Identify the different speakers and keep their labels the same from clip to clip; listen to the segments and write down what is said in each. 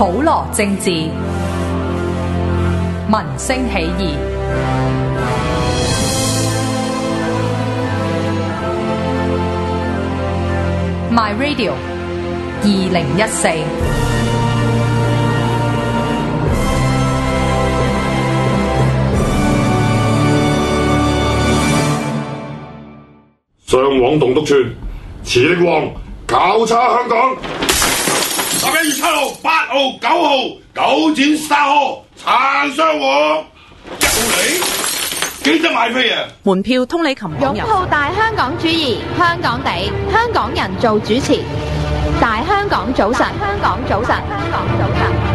Speaker 1: 普羅政治，民聲起義。My Radio 2014。
Speaker 2: 上往棟篤串，磁力王搞叉香港。11月7號、8號、9號9展沙河撐雙王，一號嚟，記得買飛啊！
Speaker 3: 門票通你琴網
Speaker 4: 擁抱大香港主義，香港地，香港人做主持。大香港早晨，香港早晨，香港早晨。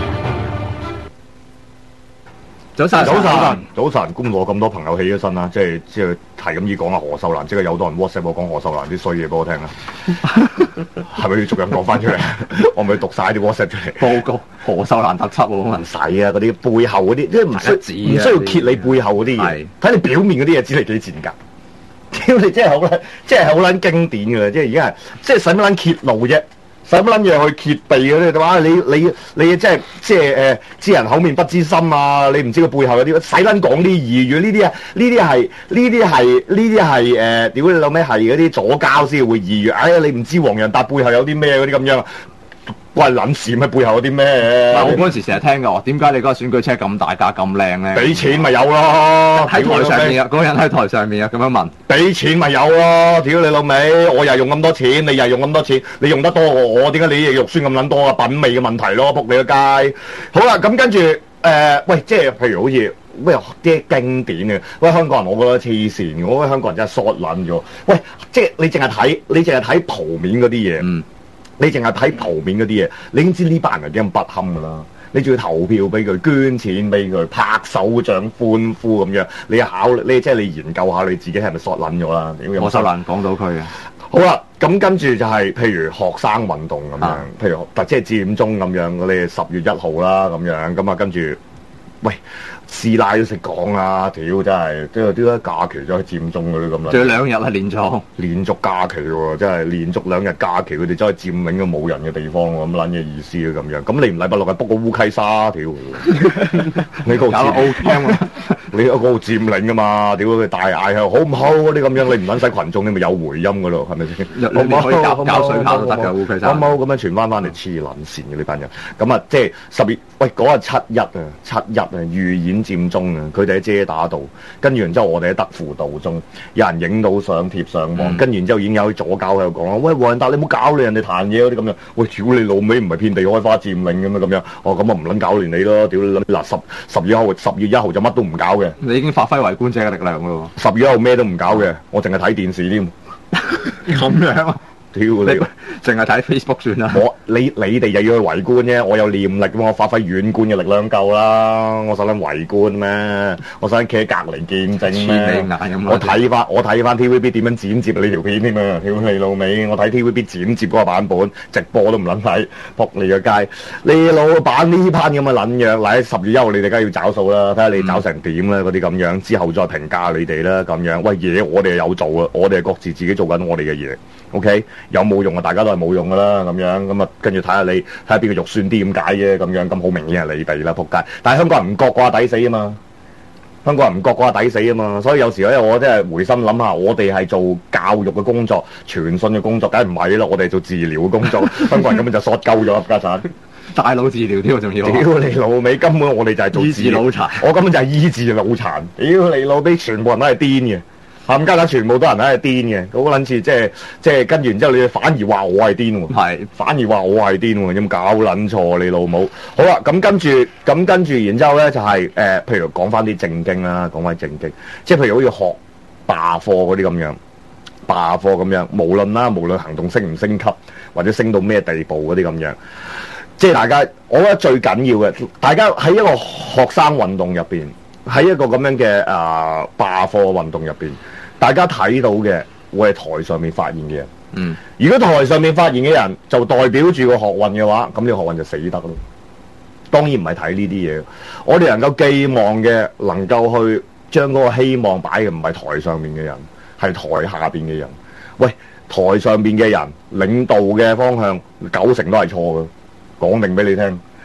Speaker 5: 早晨，咁我咁多朋友起咗身啦，即係係咁意講下何秀蘭，即係有好多人 WhatsApp 我講何秀蘭啲衰嘢俾我聽啦，係咪要逐樣講翻出嚟？我咪讀晒啲 WhatsApp 出嚟報告何秀蘭特輯喎，唔使啊，嗰啲背後嗰啲，即係唔需要揭你背後嗰啲嘢，睇你表面嗰啲嘢知你幾賤格。屌你真係好撚經典㗎啦，即係而家係即係使乜撚揭露啫？使乜撚嘢去揭秘嗰啲話？你即係知人口面不知心啊！你唔知佢背後有啲使撚講啲異語，呢啲係屌你老味係嗰啲左膠先會異語。哎呀，你唔知黃仁達背後有啲咩嗰啲咁樣。關撚事咩？背後有啲咩？
Speaker 6: 我嗰陣時成日聽㗎，點解你嗰個選舉車咁大架咁靚咧？
Speaker 5: 俾錢咪有咯，
Speaker 6: 喺台上面啊！嗰個人喺台上面啊，咁樣問，俾
Speaker 5: 錢咪有咯？屌你老味，我又係用咁多錢，你又係用咁多錢，你用得多過我，點解你肉酸咁撚多啊？品味嘅問題咯，仆你個街。好啦，咁跟住喂，即係譬如好似咩啲經典嘅，喂香港人，我覺得黐線，我覺得香港人真係 short 撚咗。喂，即係你淨係睇圖面嗰啲嘢。你淨係睇圖面嗰啲嘢，你已經知呢班人係幾咁不堪噶啦！你仲要投票俾佢，捐錢俾佢，拍手掌歡呼咁樣，你即係你研究下你自己係咪 short 撚咗啦？
Speaker 6: 何秀蘭講到佢啊！
Speaker 5: 好啦，咁跟住就係譬如學生運動咁樣，譬如即係佔中咁樣，我哋10月1號啦咁樣，咁啊跟住，喂。師奶都識講啊！屌真係，即係點解假期咗去佔中嗰啲咁啦？
Speaker 6: 仲有2日係連續
Speaker 5: 假期喎，真係連續2日假期，佢哋真係佔領咗冇人嘅地方喎，咁撚嘅意思啊咁樣。咁你唔禮拜六係 book 個烏溪沙屌？你嗰個你嗰個佔領㗎嘛？屌佢大嗌係好唔好嗰啲咁樣，你唔撚使群眾，你咪有回音㗎咯，係咪先？
Speaker 6: 你可以搞水炮都得㗎烏溪沙。
Speaker 5: 好唔好咁樣傳翻嚟黐撚線嘅呢班人？咁啊，即係10月喂嗰日7日啊，預演佔中啊，佢哋喺遮打道，跟住然之後我哋喺德輔道中，有人影到相貼上網，跟住然之後已經有啲左膠喺度講啦，喂黃仁達你唔好搞你人哋彈嘢嗰啲咁樣，喂屌你老味唔係遍地開花佔領咁樣，哦咁啊唔撚搞亂你咯，屌你嗱10月1號就乜都唔搞嘅，
Speaker 6: 你已經發揮圍觀者嘅力量咯
Speaker 5: ，10月1號咩都唔搞嘅，我淨係睇電視添，
Speaker 6: 咁樣啊？
Speaker 5: 屌你，
Speaker 6: 淨係睇 Facebook 算啦。
Speaker 5: 你哋又要去圍觀啫，我有念力，我發揮遠觀嘅力量夠啦。我使撚圍觀咩？我使撚企喺隔離見證咩？我睇翻 TVB 點樣剪接你條片添啊！屌你老味，我睇 TVB 剪接嗰個版本，直播都唔撚睇，仆你個街！你老闆呢班咁嘅撚樣，嗱喺10月1號你哋梗係要找數啦，睇下你找成點啦，嗰啲咁樣，之後再評價你哋啦，咁樣。喂嘢，我哋有做啊，我哋係各自自己做緊我哋嘅嘢 ，OK？有冇用啊？大家都係冇用噶啦，咁樣咁啊，跟住睇下邊個肉酸啲咁解啫，咁樣咁好明顯係你哋啦，仆街！但係香港人唔覺嘅話抵死啊嘛，香港人唔覺嘅話抵死啊嘛，所以有時咧我真係回心諗下，我哋係做教育嘅工作、傳訊嘅工作，梗係唔係啦，我哋係做治療嘅工作，香港人根本就索鳩咗家產，
Speaker 6: 大腦治療添仲要，
Speaker 5: 屌你老味，根本我哋就係做
Speaker 6: 醫治腦殘，
Speaker 5: 我根本就係醫治腦殘，屌你老味，全部人都係癲嘅。冚家鏟全部都人喺度癲嘅，好撚似即係跟住然之後你反而話我係癲喎，係反而話我係癲喎，有冇搞撚錯你老母？好啦，咁跟住然之後咧就係譬如講翻啲正經啦，講翻正經，即係譬如好似學罷課嗰啲咁樣，罷課咁樣，無論行動升唔升級或者升到咩地步嗰啲咁樣，即係大家，我覺得最緊要嘅，大家喺一個學生運動入邊，喺一個咁樣嘅罷課運動入邊。大家睇到嘅會係台上面發言嘅人，如果台上面發言嘅人就代表住個學運嘅話，咁呢個學運就死得咯。當然唔係睇呢啲嘢，我哋能夠寄望嘅，能夠去將嗰個希望擺嘅唔係台上面嘅人，係台下邊嘅人。喂，台上邊嘅人領導嘅方向90%都係錯嘅，講定俾你聽。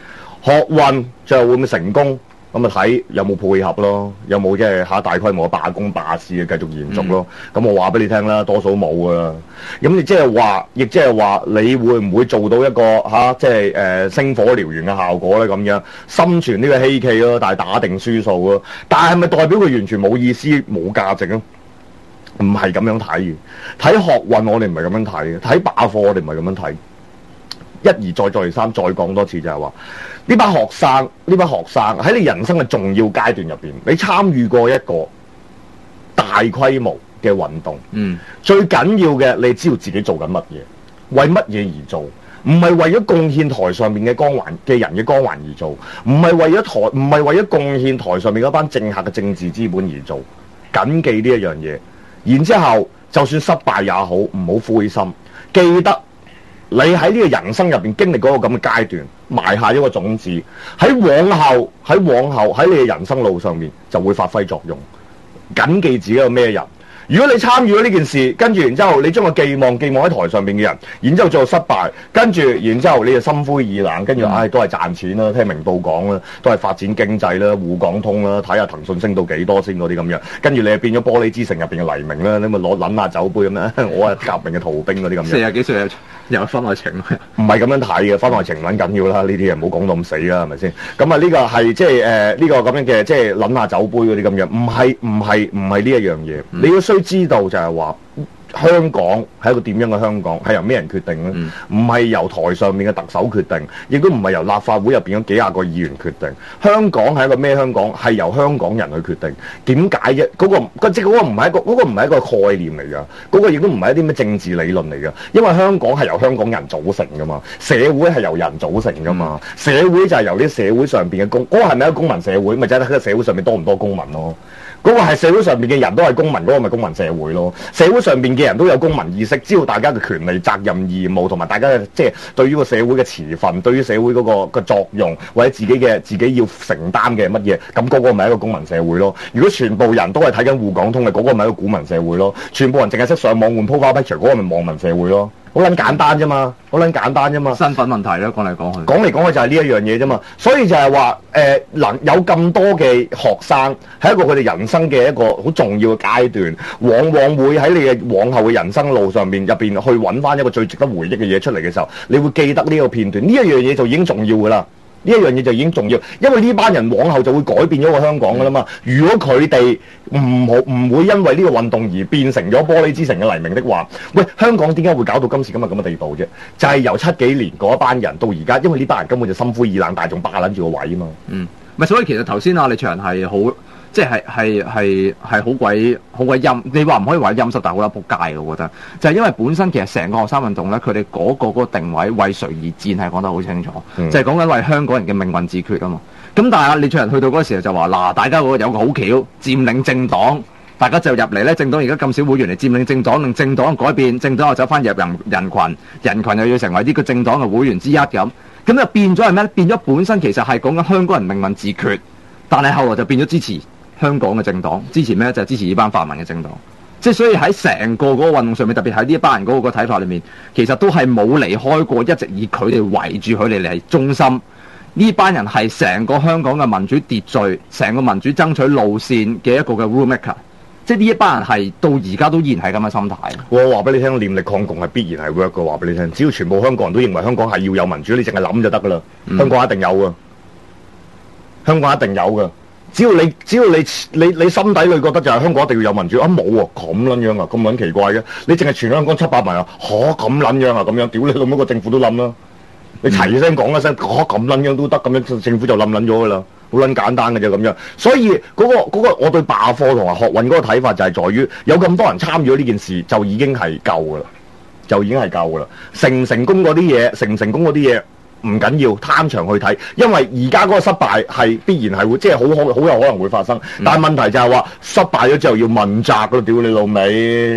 Speaker 5: 學運最後會唔會成功？咁啊睇有冇配合咯，有冇即係大規模嘅罷工罷市嘅繼續延續咯。咁我話俾你聽啦，多數冇噶啦。咁你即係話，亦即係話，你會唔會做到一個即係星火燎原嘅效果咧？咁樣心存呢個希冀咯，但係打定輸數咯。但係咪代表佢完全冇意思、冇價值啊？唔係咁樣睇嘅。睇學運我哋唔係咁樣睇嘅，睇罷課我哋唔係咁樣睇。一而再，再而三，再講多次就係話，呢班學生喺你人生嘅重要階段入邊，你參與過一個大規模嘅運動，最緊要嘅你知道自己做緊乜嘢，為乜嘢而做，唔係為咗貢獻台上面嘅光環嘅人嘅光環而做，唔係為咗貢獻台上面嗰班政客嘅政治資本而做，謹記呢一樣嘢。然之後，就算失敗也好，唔好灰心，記得。你喺呢個人生入邊經歷嗰個咁嘅階段，埋下一個種子，喺往後喺你嘅人生路上面就會發揮作用。謹記自己係咩人。如果你參與咗呢件事，跟住然之後你將個寄望喺台上面嘅人，然之後最後失敗，跟住然之後你就心灰意冷，跟住都係賺錢啦，聽明報講啦，都係發展經濟啦，滬港通啦，睇下騰訊升到幾多先嗰啲咁樣，跟住你就變咗玻璃之城入邊嘅黎明啦，你咪攞撚下酒杯咁樣，我係革命嘅逃兵嗰啲咁樣。40幾歲有婚外情唔係咁樣睇嘅，婚外情撚緊要啦，呢啲嘢唔好講到咁死啦，係咪先？咁啊呢個係即係呢個咁樣嘅即係撚下酒杯嗰啲咁樣，唔係呢一樣嘢，你要需知道就係話。香港係一個點樣嘅香港？係由咩人決定呢？唔係由台上面嘅特首決定，亦都唔係由立法會入邊嗰幾廿個議員決定。香港係一個咩香港？係由香港人去決定。點解啫？嗰個唔係一個概念嚟㗎，嗰個亦都唔係一啲咩政治理論嚟㗎。因為香港係由香港人組成㗎嘛，社會係由人組成㗎嘛，社會就係由啲社會上邊嘅嗰個係咪一個公民社會？咪就係睇個社會上面多唔多公民咯。嗰個係社會上面嘅人都係公民，嗰個咪公民社會咯。社會上面嘅人都有公民意識，知道大家嘅權利、責任、義務，同埋大家嘅即係對於個社會嘅持份，對於社會嗰個作用，或者自己要承擔嘅乜嘢，咁嗰個咪一個公民社會咯。如果全部人都係睇緊滬港通嘅，嗰個咪一個股民社會咯。全部人淨係識上網換 profile picture，嗰個咪網民社會咯。好撚簡單啫嘛，身份問題啦，講嚟講去就係呢一樣嘢啫嘛。所以就係話能有咁多嘅學生喺一個佢哋人生嘅一個好重要嘅階段，往往會喺你嘅往後嘅人生路上面入邊去揾翻一個最值得回憶嘅嘢出嚟嘅時候，你會記得呢個片段，呢一樣嘢就已經重要噶啦。呢一樣嘢就已經重要，因為呢班人往後就會改變咗個香港噶啦嘛。如果佢哋唔會因為呢個運動而變成咗玻璃之城嘅黎明的話，喂，香港點解會搞到今時今日咁嘅地步啫？就係由70幾年嗰一班人到而家，因為呢班人根本就心灰意冷，但係仲霸撚住個位啊嘛。
Speaker 6: 咪所以其實頭先李祥係好。即係好鬼陰，你話唔可以話陰濕，但係好啦，仆街嘅，我覺得就係因為本身其實成個學生運動咧，佢哋嗰個定位為誰而戰係講得好清楚，就係講緊為香港人嘅命運自決啊嘛。咁但係李卓人去到嗰個時候就話嗱，大家有個好橋，佔領政黨，大家就入嚟咧，政黨而家咁少會員嚟佔領政黨，令政黨改變，政黨又走翻入人群又要成為呢個政黨嘅會員之一咁就變咗係咩？變咗本身其實係講緊香港人命運自決，但係後來就變咗支持香港嘅政黨，支持咩？就係支持呢班泛民嘅政黨。即係所以喺成個嗰個運動上面，特別喺呢一班人嗰個睇法裏面，其實都係冇離開過，一直以佢哋圍住佢哋嚟中心。呢班人係成個香港嘅民主秩序、成個民主爭取路線嘅一個嘅 rule maker。即係呢一班人係到而家都依然係咁嘅心態。我話俾你聽，念力抗共係必然係 work 嘅。話俾你聽，只要全部香港人都認為香港係要有民主，你淨係諗就得噶啦。香港一定有㗎，香港一定有㗎。只要你心底裏覺得就係香港一定要有民主啊，冇喎，咁撚樣啊，咁撚奇怪嘅，你淨係全香港700萬啊，咁撚樣啊，咁樣，屌你老母個政府都冧啦，你齊聲講一聲，咁撚樣都得，咁樣政府就冧撚咗噶啦，好撚簡單嘅啫咁樣，所以嗰個我對罷課同埋學運嗰個睇法就係在於有咁多人參與咗呢件事就已經係夠噶啦，成唔成功嗰啲嘢。唔緊要，攤長去睇，因為而家嗰個失敗係必然係會，即係好有可能會發生。但係問題就係話失敗咗之後要問責㗎，屌你老味！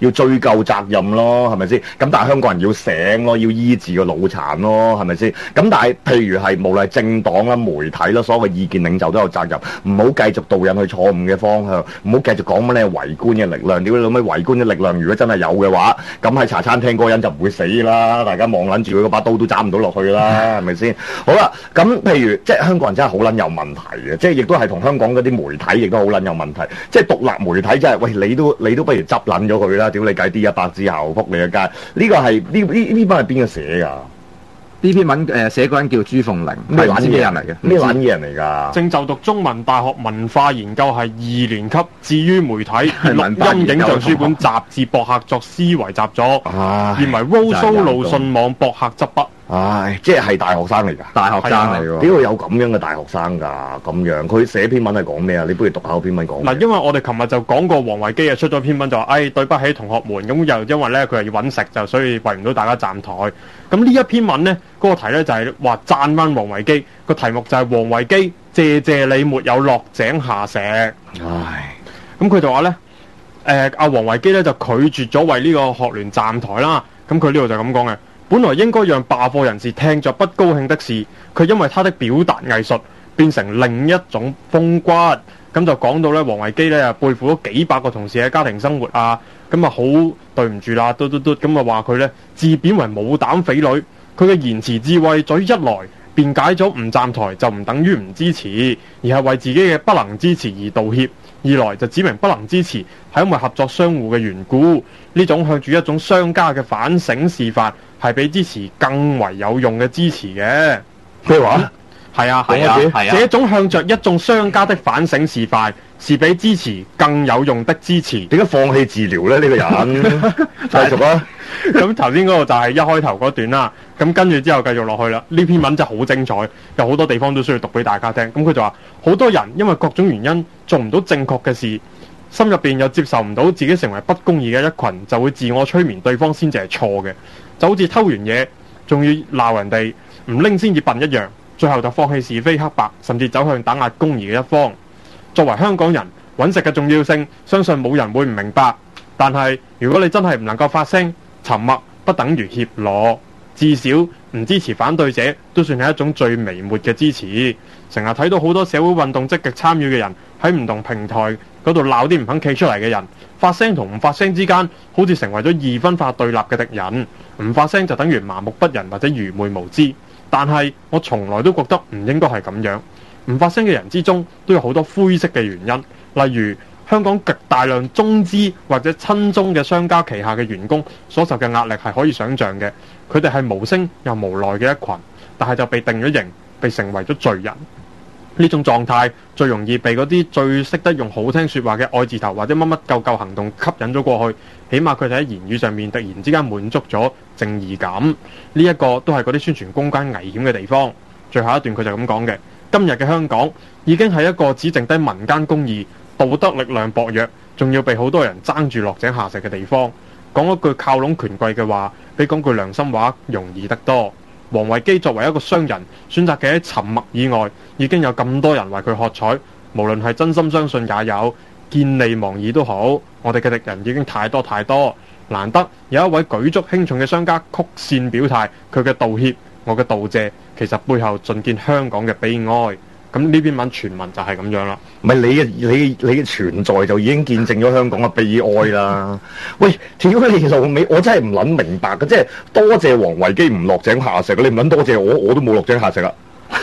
Speaker 5: 要追究責任咯，係咪先？咁但係香港人要醒咯，要醫治個腦殘咯，係咪先？咁但係譬如係無論係政黨啦、媒體啦，所有嘅意見領袖都有責任，唔好繼續導引去錯誤嘅方向，唔好繼續講乜咧圍觀嘅力量。屌你老味圍觀嘅力量，如果真係有嘅話，咁喺茶餐廳嗰個人就唔會死啦，大家望撚住佢嗰把刀都斬唔到落去啦，係咪先？好啦，咁譬如即係香港人真係好撚有問題嘅，即係亦都係同香港嗰啲媒體亦都好撚有問題。即係獨立媒體真係，喂你都不如執撚咗佢啦！屌你計 D100之後，撲你個街！呢個係呢篇文係邊個寫㗎？
Speaker 6: 呢篇文寫嗰人叫朱鳳玲，
Speaker 5: 咩
Speaker 6: 撚嘢人嚟嘅？
Speaker 5: 咩撚嘢人嚟㗎？
Speaker 3: 正就讀中文大學文化研究系2年級，至於媒體錄音影像書本雜誌博客作思維習作，現為 Roso 路訊網博客執筆。
Speaker 5: 唉，即係大學生嚟㗎，
Speaker 6: 大學生嚟喎。
Speaker 5: 點會有咁樣嘅大學生㗎？咁樣佢寫篇文係講咩啊？你不如讀下篇文講。
Speaker 3: 嗱，因為我哋琴日就講過王維基啊出咗篇文就話，對不起同學們，咁又因為咧佢係要揾食就所以為唔到大家站台。咁呢一篇文咧嗰個題咧就係話讚翻王維基，個題目就係王維基謝你沒有落井下石。
Speaker 5: 唉，
Speaker 3: 咁佢就話咧，阿王維基咧就拒絕咗為呢個學聯站台啦。咁佢呢度就咁講嘅。本來應該讓罷課人士聽着不高興的事，佢因為他的表達藝術變成另一種風骨。咁就講到咧，王維基咧背負咗幾百個同事嘅家庭生活啊，咁啊好對唔住啦，咁啊話佢咧自貶為冇膽匪類。佢嘅言辭智慧在於一來辯解咗唔站台就唔等於唔支持，而係為自己嘅不能支持而道歉；二來就指明不能支持係因為合作相互嘅緣故。呢種向住一種商家嘅反省示範，係比支持更為有用嘅支持嘅。
Speaker 5: 咩話？
Speaker 3: 係啊，這種向着一眾商家的反省示範，是比支持更有用的支持。
Speaker 5: 點解放棄治療咧？呢個人繼續啊！
Speaker 3: 咁頭先嗰個就係一開頭嗰段啦。咁跟住之後繼續落去啦。呢篇文真係好精彩，有好多地方都需要讀俾大家聽。咁佢就話，好多人因為各種原因做唔到正確嘅事，心入邊又接受唔到自己成為不公義嘅一群，就會自我催眠對方先至係錯嘅。就好似偷完嘢仲要鬧人哋唔拎先至笨一樣，最後就放棄是非黑白，甚至走向打壓公義嘅一方。作為香港人，揾食嘅重要性，相信冇人會唔明白。但係如果你真係唔能夠發聲，沉默不等於怯懦，至少唔支持反對者都算係一種最微末嘅支持。成日睇到好多社會運動積極參與嘅人喺唔同平台嗰度鬧啲唔肯企出嚟嘅人，發聲同唔發聲之間好似成為咗二分化對立嘅敵人。唔發聲就等於麻木不仁或者愚昧無知。但係我從來都覺得唔應該係咁樣。唔發聲嘅人之中都有好多灰色嘅原因，例如香港極大量中資或者親中嘅商家旗下嘅員工所受嘅壓力係可以想像嘅。佢哋係無聲又無奈嘅一群，但係就被定咗刑，被成為咗罪人。呢種狀態最容易被嗰啲最識得用好聽説話嘅愛字頭或者乜乜救救行動吸引咗過去。起碼佢哋喺言語上面突然之間滿足咗正義感。呢一個都係嗰啲宣傳公關危險嘅地方。最後一段佢就咁講嘅：今日嘅香港已經係一個只剩低民間公義、道德力量薄弱，仲要被好多人爭住落井下石嘅地方。講一句靠攏權貴嘅話，比講句良心話容易得多。王維基作為一個商人，選擇嘅喺沉默以外，已經有咁多人為佢喝彩。無論係真心相信也有，見利忘義都好，我哋嘅敵人已經太多太多。難得有一位舉足輕重嘅商家曲線表態，佢嘅道歉，我嘅道謝，其實背後盡見香港嘅悲哀。咁呢篇文全文就係咁樣啦。
Speaker 5: 唔係你嘅存在就已經見證咗香港嘅悲哀啦。喂，屌你老味，我真係唔撚明白嘅，即係多謝王維基唔落井下石，你唔撚多謝我都冇落井下石啊。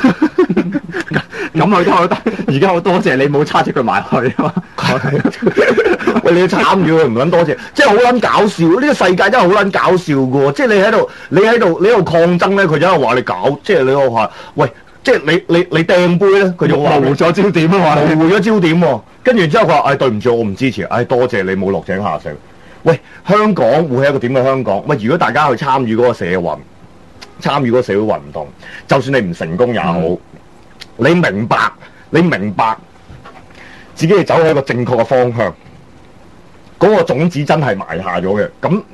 Speaker 6: 咁佢都得，而家好多謝你冇叉住佢埋去啊嘛。
Speaker 5: 喂，你參與佢唔撚多謝，即係好撚搞笑。呢個世界真係好撚搞笑嘅喎，即係你喺度抗爭咧，佢就喺度話你搞，即係你喺度話喂。即係你掟杯咧，佢就模糊咗焦點啊嘛，模糊咗焦點喎。跟住之後佢話：對唔住，我唔支持。多謝你冇落井下石。喂，香港會係一個點嘅香港？喂，如果大家去參與嗰個社運，參與嗰個社會運動，就算你唔成功也好，你明白自己係走喺一個正確嘅方向，嗰個種子真係埋下咗嘅。咁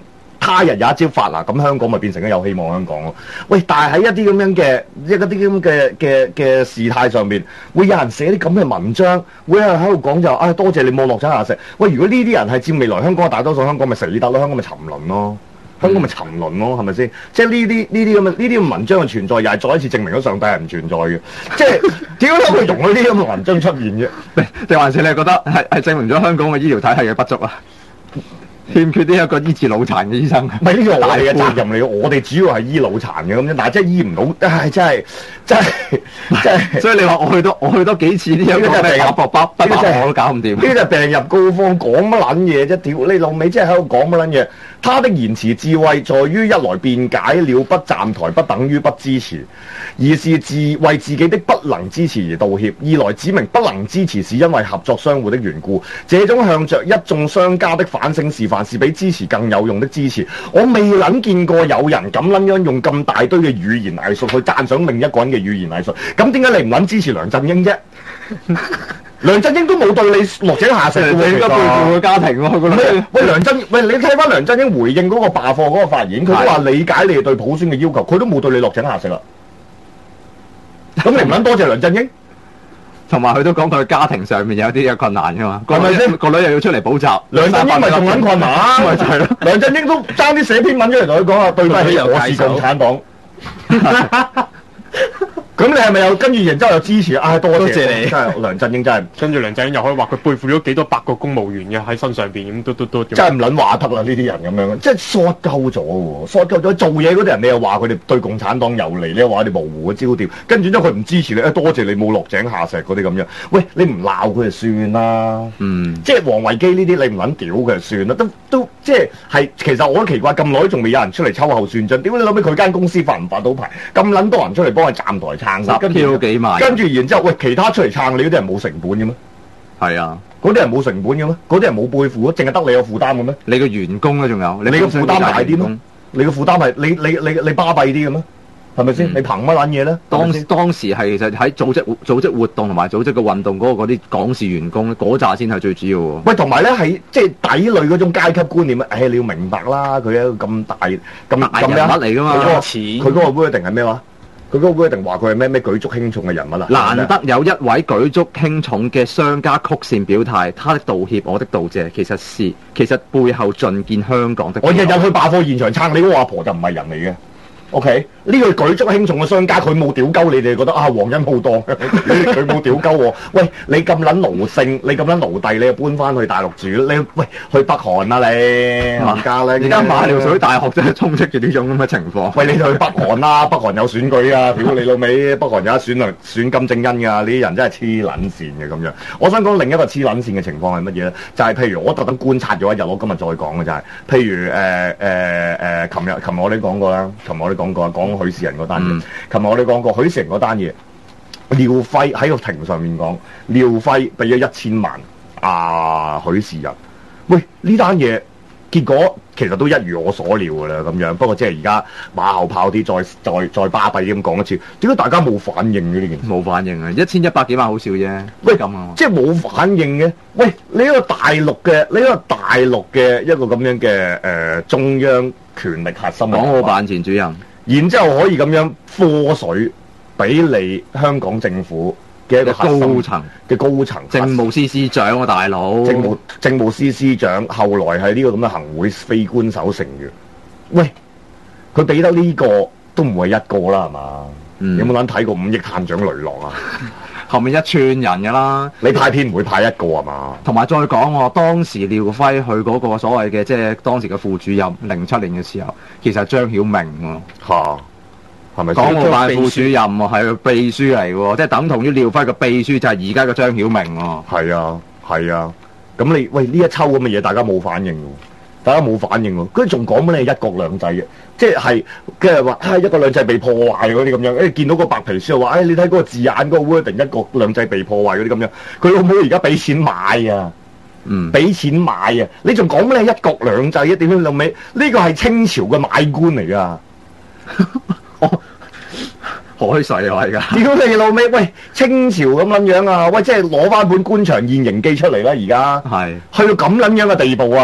Speaker 5: 他日有一朝發嗱，咁香港咪變成咗有希望香港咯。喂，但係喺一啲咁樣嘅嘅事態上面，會有人寫啲咁嘅文章，會有人喺度講就啊多謝你冇落井下石。喂，如果呢啲人係佔未來香港嘅大多數，香港咪死得咯，香港咪沉淪咯。香港咪沉淪咯，係咪先？即係呢啲咁嘅文章嘅存在，又係再一次證明咗上帝係唔存在嘅。即係點解會容許呢啲咁嘅文章出現嘅？
Speaker 6: 定還是你係覺得係證明咗香港嘅醫療體系嘅不足啊？欠缺呢一個醫治腦殘嘅醫生。
Speaker 5: 唔係呢個係我哋嘅責任嚟嘅，我哋主要係醫腦殘嘅咁樣，但係真係醫唔到，唉，真係。
Speaker 6: 所以你話我去多幾次呢一個咩亞博巴，我都搞唔掂。
Speaker 5: 呢啲就係病入膏肓，講乜撚嘢啫？屌你老味，即係喺度講乜撚嘢？他的言辭智慧在於一來辯解了不站台不等於不支持，而是為自己的不能支持而道歉；二來指明不能支持是因為合作相互的緣故。這種向着一眾商家的反省示範是比支持更有用的支持。我未撚見過有人咁撚樣用咁大堆嘅語言藝術去讚賞另一個人嘅語言藝術。咁點解你唔撚支持梁振英啫？梁振英都冇對你落井下石嘅喎，
Speaker 6: 你應該背負佢家庭喎，佢覺得。
Speaker 5: 喂，你睇翻梁振英回應嗰個罷課嗰個發言，佢都話理解你哋對普選嘅要求，佢都冇對你落井下石啦。咁你唔撚多謝梁振英？
Speaker 6: 同埋佢都講佢家庭上面有啲嘅困難㗎嘛，
Speaker 5: 係咪先？
Speaker 6: 個女又要出嚟補習，
Speaker 5: 梁振英咪仲撚困難，咪就係咯。梁振英都爭啲寫篇文出嚟同佢講啊，對不起，我是共產黨。咁你係咪又跟住然之後又支持？多謝你，真係梁振英真係。
Speaker 3: 跟住梁振英又可以話佢背負咗幾多百個公務員嘅喺身上邊，咁都
Speaker 5: 真係唔撚話得啦！呢啲人咁樣，即係疏鳩咗喎，疏鳩咗做嘢嗰啲人，你又話佢哋對共產黨有利，你又話佢哋模糊嘅焦點，跟住之後佢唔支持你，多謝你冇落井下石嗰啲咁樣。喂，你唔鬧佢就算啦，即係王維基呢啲你唔撚屌佢就算啦，都即係其實我都奇怪，咁耐都仲未有人出嚟秋後算賬，點解你諗起佢間公司發唔發到牌？咁撚多人出嚟幫佢站台撐佢，
Speaker 6: 跟住幾萬，
Speaker 5: 跟住然之後，喂，其他出嚟撐你嗰啲人冇成本嘅咩？
Speaker 6: 係啊，
Speaker 5: 嗰啲人冇成本嘅咩？嗰啲人冇背負，淨係得你有負擔嘅咩？
Speaker 6: 你個員工咧仲有，
Speaker 5: 你個負擔大啲咩？你個負擔係你巴閉啲嘅咩？係咪先？你憑乜撚嘢咧？
Speaker 6: 當時係其實喺組織活動同埋組織嘅運動嗰啲港視員工咧，嗰扎先係最主要喎。
Speaker 5: 喂，同埋咧係即係抵累嗰種階級觀念啊！你要明白啦，佢係一個咁大人
Speaker 6: 物嚟㗎嘛，
Speaker 5: 佢嗰個 wording 係咩話？佢嗰個一定話佢係咩舉足輕重嘅人物啦。
Speaker 6: 難得有一位舉足輕重嘅商家曲線表態，他的道歉，我的道謝，其實背後盡見香港的。
Speaker 5: 我日日去罷課現場撐你嗰個阿婆就唔係人嚟嘅。OK，呢個舉足輕重嘅商家，佢冇屌鳩你哋，覺得啊皇恩浩蕩，佢冇屌鳩喎。喂，你咁撚奴性，你咁撚奴隸，你就搬翻去大陸住，你喂去北韓啊你，而家咧，
Speaker 6: 而家馬料水大學真係充斥住呢種咁嘅情況。
Speaker 5: 喂，你去北韓啦，北韓有選舉啊，屌你老味，北韓有得選金正恩㗎，呢啲人真係黐撚線嘅咁樣。我想講另一個黐撚線嘅情況係乜嘢咧？就係譬如我特登觀察咗一日，我今日再講嘅就係，譬如琴日我哋講過啦，講許仕仁嗰單嘢。琴日我哋講過許仕仁嗰單嘢，廖輝喺個庭上面講，廖輝俾咗1000萬許仕仁。喂，呢單嘢結果其實都一如我所料㗎啦，咁樣。不過即係而家馬後炮啲，再巴閉啲咁講一次，點解大家冇反應嘅呢件事？
Speaker 6: 冇反應啊！1100幾萬好少啫。
Speaker 5: 喂，
Speaker 6: 咁啊，
Speaker 5: 即係冇反應嘅。喂，你一個大陸嘅一個咁樣嘅中央權力核心，
Speaker 6: 港澳辦前主任。
Speaker 5: 然之後可以咁樣科水俾你香港政府嘅一個高層
Speaker 6: 政務司司長啊，大佬，
Speaker 5: 政務司司長，後來係呢個咁嘅行會非官守成員。喂，佢俾得呢個都唔係一個啦，係嘛？有冇諗睇過5億探長雷洛啊？
Speaker 6: 後面一串人㗎啦，
Speaker 5: 你派片唔會派一個係嘛？
Speaker 6: 同埋再講喎，當時廖輝去嗰個所謂嘅即係當時嘅副主任07年嘅時候，其實係張曉明喎。
Speaker 5: 嚇，係咪？
Speaker 6: 港澳辦副主任喎，係秘書嚟喎，即係等同於廖輝嘅秘書就係而家嘅張曉明喎。
Speaker 5: 係啊，咁你喂呢一抽咁嘅嘢，大家冇反應喎，跟住仲講乜你一國兩制嘅，即係嘅話一國兩制被破壞嗰啲咁樣，見到個白皮書又話，你睇嗰個字眼嗰個 wording 一國兩制被破壞嗰啲咁樣，佢老母而家俾錢買啊，俾錢買啊，你仲講乜你一國兩制啊？點樣老味？呢個係清朝嘅買官嚟噶，
Speaker 6: 海水啊而家，
Speaker 5: 屌你老味！喂，清朝咁撚樣啊！喂，即係攞翻本官場現形記出嚟啦，而家係去到咁撚樣嘅地步啊！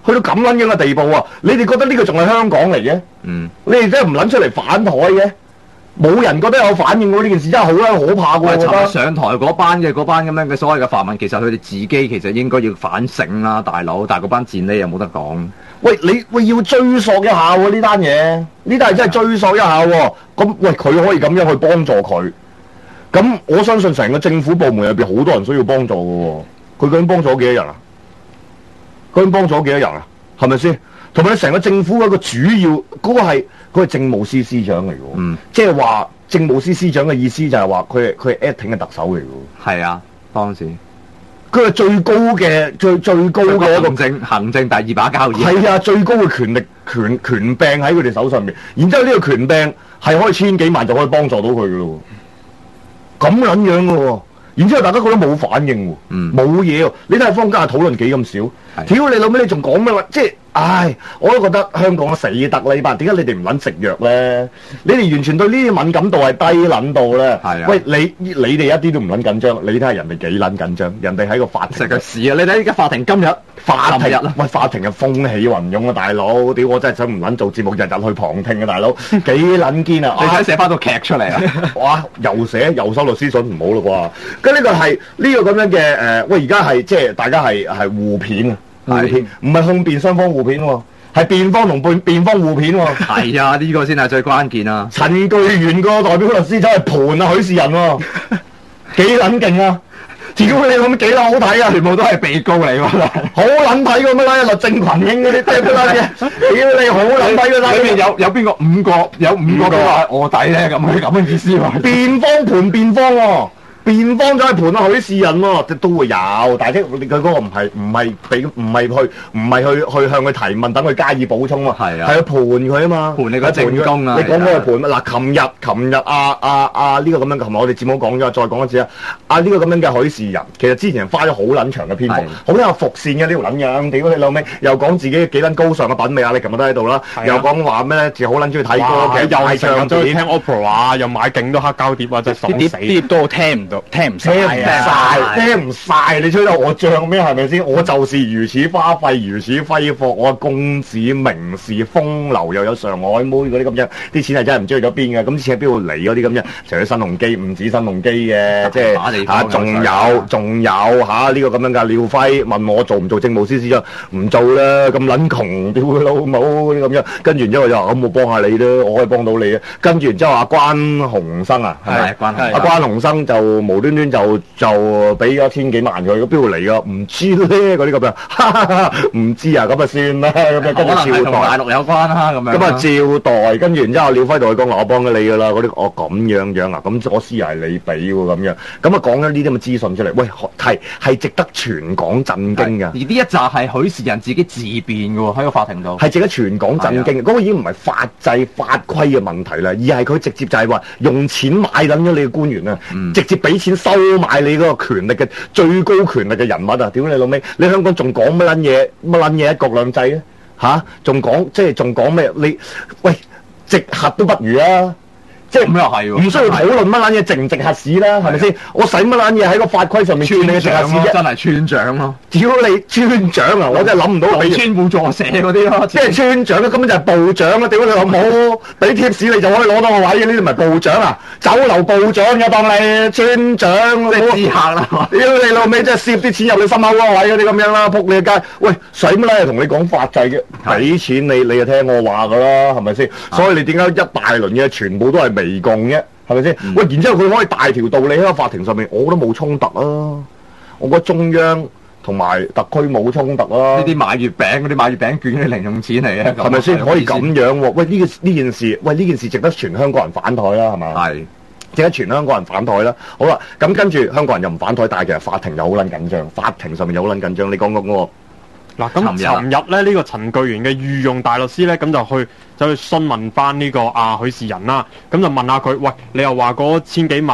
Speaker 5: 去到咁撚樣嘅地步啊！你哋覺得呢個仲係香港嚟嘅？你哋真係唔撚出嚟反台嘅？冇人覺得有反應喎！呢件事真係好撚可怕喎！我覺得
Speaker 6: 上台嗰班咁樣嘅所謂嘅泛民，其實佢哋自己其實應該要反省啦，大佬。但係嗰班賤呢又冇得講。
Speaker 5: 喂要追溯一下喎呢單嘢，呢單係真係追溯一下喎。咁喂佢可以咁樣去幫助佢，咁我相信成個政府部門入邊好多人需要幫助嘅喎。佢究竟幫咗幾多人啊？究竟幫咗幾多人啊？係咪先？同埋你成個政府嗰個主要嗰個係政務司司長嚟嘅，即係話政務司司長嘅意思就係話佢係 acting 嘅特首嚟嘅。
Speaker 6: 係啊，當時
Speaker 5: 佢係最高嘅最高嘅一個
Speaker 6: 行政第二把交椅。
Speaker 5: 係啊，最高嘅權力權柄喺佢哋手上面，然之後呢個權柄係可以千幾萬就可以幫助到佢嘅咯，咁撚樣嘅喎。然之後大家覺得冇反應喎，冇嘢喎。你睇下坊間討論幾咁少，屌你老味，你仲講咩話？即係，我都覺得香港死得啦！呢班點解你哋唔撚食藥咧？你哋完全對呢啲敏感度係低撚到咧。喂，你哋一啲都唔撚緊張，你睇下人哋幾撚緊張？人哋喺個法庭食
Speaker 6: 嘅事啊！你睇依家法庭今日
Speaker 5: 法庭啊！喂，法庭嘅風起雲湧啊，大佬！屌我真係想唔撚做節目，日日去旁聽啊，大佬！幾撚堅啊！
Speaker 6: 你睇寫翻套劇出嚟啊！
Speaker 5: 哇！又收律師信唔好咯啩？咁呢個係呢個咁樣嘅喂，而家係即係大家係互片啊！互片唔係控辯雙方互片喎，係辯方同辯方互片喎。
Speaker 6: 係啊，呢個先係最關鍵啊！
Speaker 5: 陳巨源個代表律師走去盤啊許仕仁喎，幾撚勁啊！屌你咁幾撚好睇啊！全部都係被告嚟喎，好撚睇㗎乜啦？律政群英嗰啲咩乜嘢？屌你好撚睇㗎啦！
Speaker 6: 裏面有邊個五個都話係臥底咧？咁嘅意思喎。
Speaker 5: 辯方盤辯方喎。辯方咗去盤啊許仕仁喎，都會有，但係佢嗰個唔係去向佢提問，等佢加以補充喎，係去盤佢啊嘛，
Speaker 6: 盤你個證供啊，
Speaker 5: 你講嗰個盤嗱，琴日呢個咁樣嘅，琴日我哋節目講咗，再講一次啊，呢個咁樣嘅許仕仁，其實之前花咗好撚長嘅篇幅，好有伏線嘅呢條撚樣，屌你老味，又講自己幾撚高尚嘅品味啊，你琴日都喺度啦，又講話咩咧，好撚中意睇歌嘅，又係成日中意聽 opera 啊，又買勁多黑膠碟啊，真係爽死，
Speaker 6: 啲都聽唔到。聽唔晒，
Speaker 5: 你吹到我脹咩？係咪先？我就是如此花費，如此揮霍，我公子名士風流，又有上海妹嗰啲咁樣，啲錢係真係唔知去咗邊嘅。咁啲錢喺邊度嚟嗰啲咁樣？除咗新鴻基，唔止新鴻基嘅，即係仲有呢個咁樣㗎。廖輝問我做唔做政務司司長，唔做啦，咁撚窮，屌佢老母嗰啲咁樣。跟住然之後就話咁，我幫下你啦，我可以幫到你啊。跟住然之後阿關鴻生啊，係阿關鴻生就無端端就俾咗千幾萬佢，邊度嚟噶？唔知咧，嗰啲咁樣，唔知啊，咁啊算啦，咁樣跟住照代，
Speaker 6: 大陸有關啦，咁樣。
Speaker 5: 咁啊照代，跟住然之後廖輝同佢講，我幫咗你噶啦，嗰啲我咁樣啊，咁我私係你俾喎，咁樣，咁啊講咗呢啲咁嘅資訊出嚟，喂，係值得全港震驚噶。
Speaker 6: 而呢一集係許仕仁自己自辯噶喎，喺個法庭度，
Speaker 5: 係值得全港震驚。嗰個已經唔係法制法規嘅問題啦，而係佢直接就係話用錢買緊咗你嘅官員啊，直接俾錢收買你嗰個權力嘅最高權力嘅人物啊！屌你老味，你香港仲講乜撚嘢一國兩制啊？嚇，仲講咩？你喂直轄都不如啊！即係咁又係喎，唔需要討論乜撚嘢直唔直轄市啦，係咪先？我使乜撚嘢喺個法規上面串你嘅直轄市啫？真係村長咯！屌你村長啊！我真係諗唔到俾
Speaker 6: 村務助社嗰啲咯，
Speaker 5: 即係村長啊！根本就係部長啊！屌你老母，俾貼士你就可以攞到個位嘅，呢啲唔係部長啊？酒樓部長嘅當你村長，即係知客啦！屌你老味，真係攝啲錢入你心口嗰個位嗰啲咁樣啦！仆你個街！喂，使乜撚嘢同你講法制嘅？俾錢你就聽我話噶啦，係咪先？所以你點解一大輪嘢全部都係微共嘅，係咪先？喂，然之後佢可以大條道理喺個法庭上面，我覺得冇衝突啊！我覺得中央同埋特區冇衝突啊！
Speaker 6: 呢啲買月餅嗰啲買月餅券嘅零用錢嚟嘅，
Speaker 5: 係咪先？可以咁樣喎？喂，呢件事值得全香港人反台啦，係咪？係，值得全香港人反台啦。好啦，咁跟住香港人又唔反台，但係其實法庭又好撚緊張，法庭上面又好撚緊張。你講嗰個。
Speaker 3: 嗱，咁尋日咧呢個陳巨源嘅御用大律師咧，咁就去詢問翻呢個許仕仁啦，咁就問下佢，喂，你又話嗰千幾萬嚇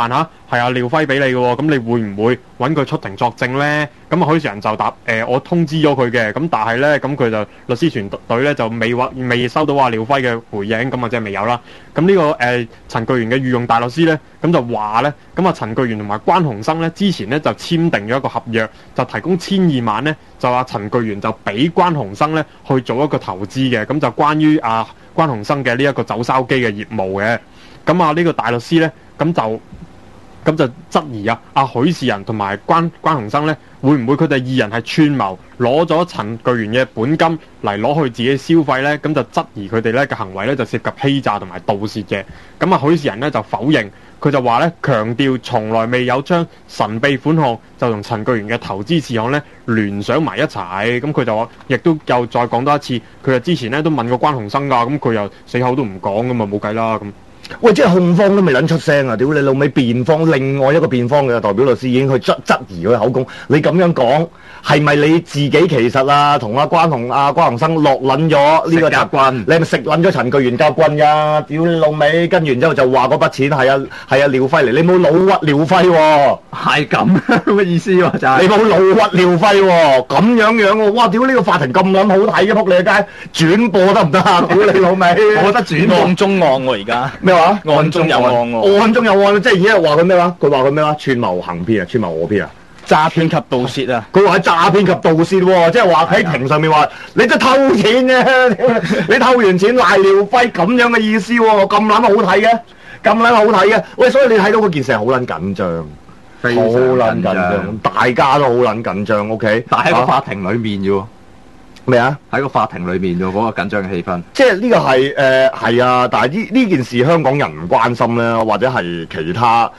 Speaker 3: 係阿廖輝俾你嘅喎，咁你會唔會揾佢出庭作證咧？咁啊許仕仁就答我通知咗佢嘅，咁但係咧咁佢就律師團隊咧就未收到阿廖輝嘅回應，咁啊即係未有啦。咁呢個陳巨源嘅御用大律師咧，咁就話咧，咁啊陳巨源同埋關鴻生咧之前咧就簽訂咗一個合約，就提供1,200萬咧，就話陳巨源就俾關鴻生咧去做一個投資嘅，咁就關於關鴻生嘅呢一個走筲箕嘅業務嘅。咁啊呢個大律師咧咁就質疑阿許仕仁同埋關鴻生咧，會唔會佢哋二人係串謀攞咗陳巨源嘅本金嚟攞去自己消費咧？咁就質疑佢哋咧嘅行為咧就涉及欺詐同埋盜竊嘅。咁啊許仕仁咧就否認，佢就話咧強調從來未有將神秘款項就同陳巨源嘅投資事項咧聯想埋一齊。咁佢就話，亦都又再講多一次，佢就之前咧都問過關鴻生㗎，咁佢又死口都唔講㗎嘛，冇計啦咁。
Speaker 5: 喂，即係控方都未撚出聲啊！屌你老味，辯方另外一個辯方嘅代表律師已經去質疑佢口供。你咁樣講係咪你自己其實同阿關鴻生落撚咗呢個夾棍？你係咪食撚咗陳巨源夾棍㗎？屌你老味，跟住然之後就話嗰筆錢係阿廖輝嚟，你冇老屈廖輝喎，
Speaker 6: 係咁嘅意思喎，就係
Speaker 5: 你冇老屈廖輝喎，咁樣喎，哇！屌呢個法庭咁撚好睇嘅，仆你街轉播得唔得啊？屌你老味，
Speaker 6: 我覺得轉
Speaker 7: 案中案喎而家。
Speaker 5: 咩話？
Speaker 7: 案中有案喎，
Speaker 5: 案中有案，即係而家話佢咩話？佢話佢咩話？串謀行騙啊，串謀訛騙啊，
Speaker 7: 詐騙及盜竊啊！
Speaker 5: 佢話係詐騙及盜竊喎，即係話喺庭上面話你都偷錢啫，你偷完錢賴廖輝咁樣嘅意思喎，咁撚好睇嘅，咁撚好睇嘅。喂，所以你睇到嗰件事係好撚緊張，好撚緊張，大家都好撚緊張。OK，
Speaker 6: 但喺個法庭裡面啫喎。
Speaker 5: 咩啊？
Speaker 6: 喺個法庭裏面嗰個緊張嘅氣氛，
Speaker 5: 即係呢個係啊，但係呢件事香港人唔關心咧，或者係其他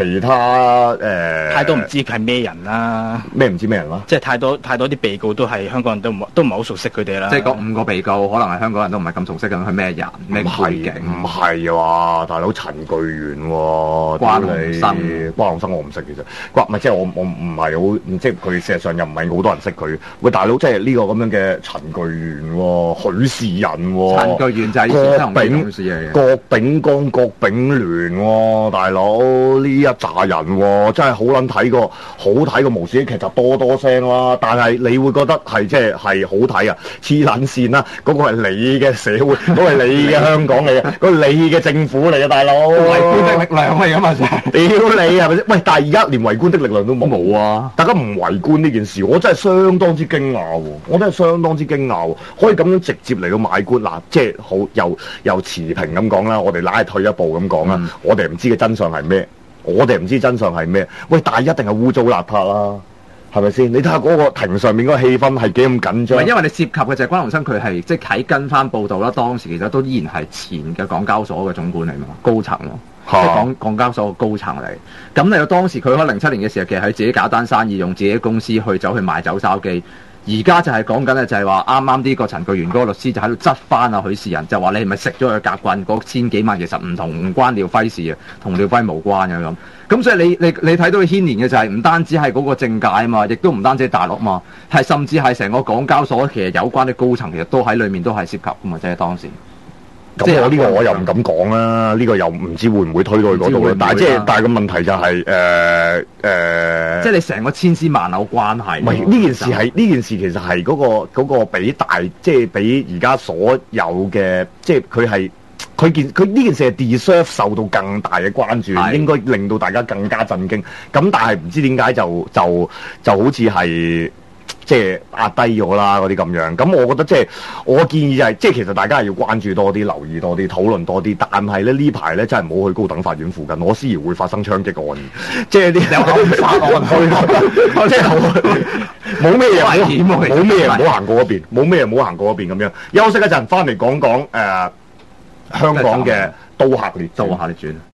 Speaker 7: 太多唔知佢係咩人啦。
Speaker 5: 咩唔知咩人啦？
Speaker 7: 即係太多啲被告都係香港人都唔係好熟悉佢哋啦。
Speaker 6: 即係嗰5個被告，可能係香港人都唔係咁熟悉咁佢咩人咩背景。
Speaker 5: 唔係啊，大佬陳巨源喎，
Speaker 6: 關鴻生
Speaker 5: 我唔識其實，唔係即係我唔係好，即係佢事實上又唔係好多人識佢。喂，大佬即係呢個咁樣嘅。陳巨源喎，許仕仁喎，
Speaker 6: 陳巨源就係
Speaker 5: 郭炳江、郭炳聯喎，大佬呢一紮人喎，真係好撚睇過，好睇過無線劇集多聲啦。但係你會覺得係即係好睇啊？黐撚線啦！嗰個係你嘅社會，嗰個係你嘅香港嚟嘅，嗰個係你嘅政府嚟嘅，大佬。
Speaker 6: 圍觀的力量嚟㗎嘛，就係
Speaker 5: 屌你係咪先？喂，但係而家連圍觀的力量都冇啊！大家唔圍觀呢件事，我真係相當之驚訝喎！我真係相當之驚訝，可以咁樣直接嚟到買官嗱，即係好又持平咁講啦。我哋拉退一步咁講啦，我哋唔知嘅真相係咩？我哋唔知真相係咩？喂，但係一定係污糟邋遢啦，係咪先？你睇下嗰個庭上面嗰個氣氛係幾咁緊張？
Speaker 6: 因為你涉及嘅就係關鴻生，佢係即係睇跟翻報道啦。當時其實都依然係前嘅港交所嘅總管嚟嘛，高層咯，即係港交所嘅高層嚟。咁你當時佢可能07年嘅時候，其實佢自己搞單生意，用自己公司去走去賣走筲箕。而家就係講緊咧，就係話啱啱呢個陳巨源嗰個律師就喺度質翻啊許仕仁，就話你係咪食咗佢夾棍嗰千幾萬，其實唔關廖輝事啊，同廖輝無關嘅咁。咁所以你睇到佢牽連嘅就係唔單止係嗰個政界啊嘛，亦都唔單止係大陸嘛，係甚至係成個港交所其實有關嘅高層其實都喺裡面都係涉及㗎嘛，即係當時。
Speaker 5: 即係我呢個我又唔敢講啦，呢個又唔知會唔會推到去嗰度咧。但係個問題就係
Speaker 6: 即係你成個千絲萬縷關係。
Speaker 5: 唔係呢件事係呢件事其實係嗰個比大，即係比而家所有嘅，即係佢呢件事係 deserve 受到更大嘅關注，應該令到大家更加震驚。咁但係唔知點解就好似係。即係壓低咗啦，嗰啲咁樣。咁我覺得即係我建議就係，即係其實大家係要關注多啲、留意多啲、討論多啲。但係咧呢排咧真係唔好去高等法院附近，我思疑會發生槍擊案。即係啲有暗殺案去，即係冇咩嘢，冇咩嘢唔好行過嗰邊，冇咩嘢唔好行過嗰邊咁樣。休息一陣，翻嚟講講香港嘅刀客列傳。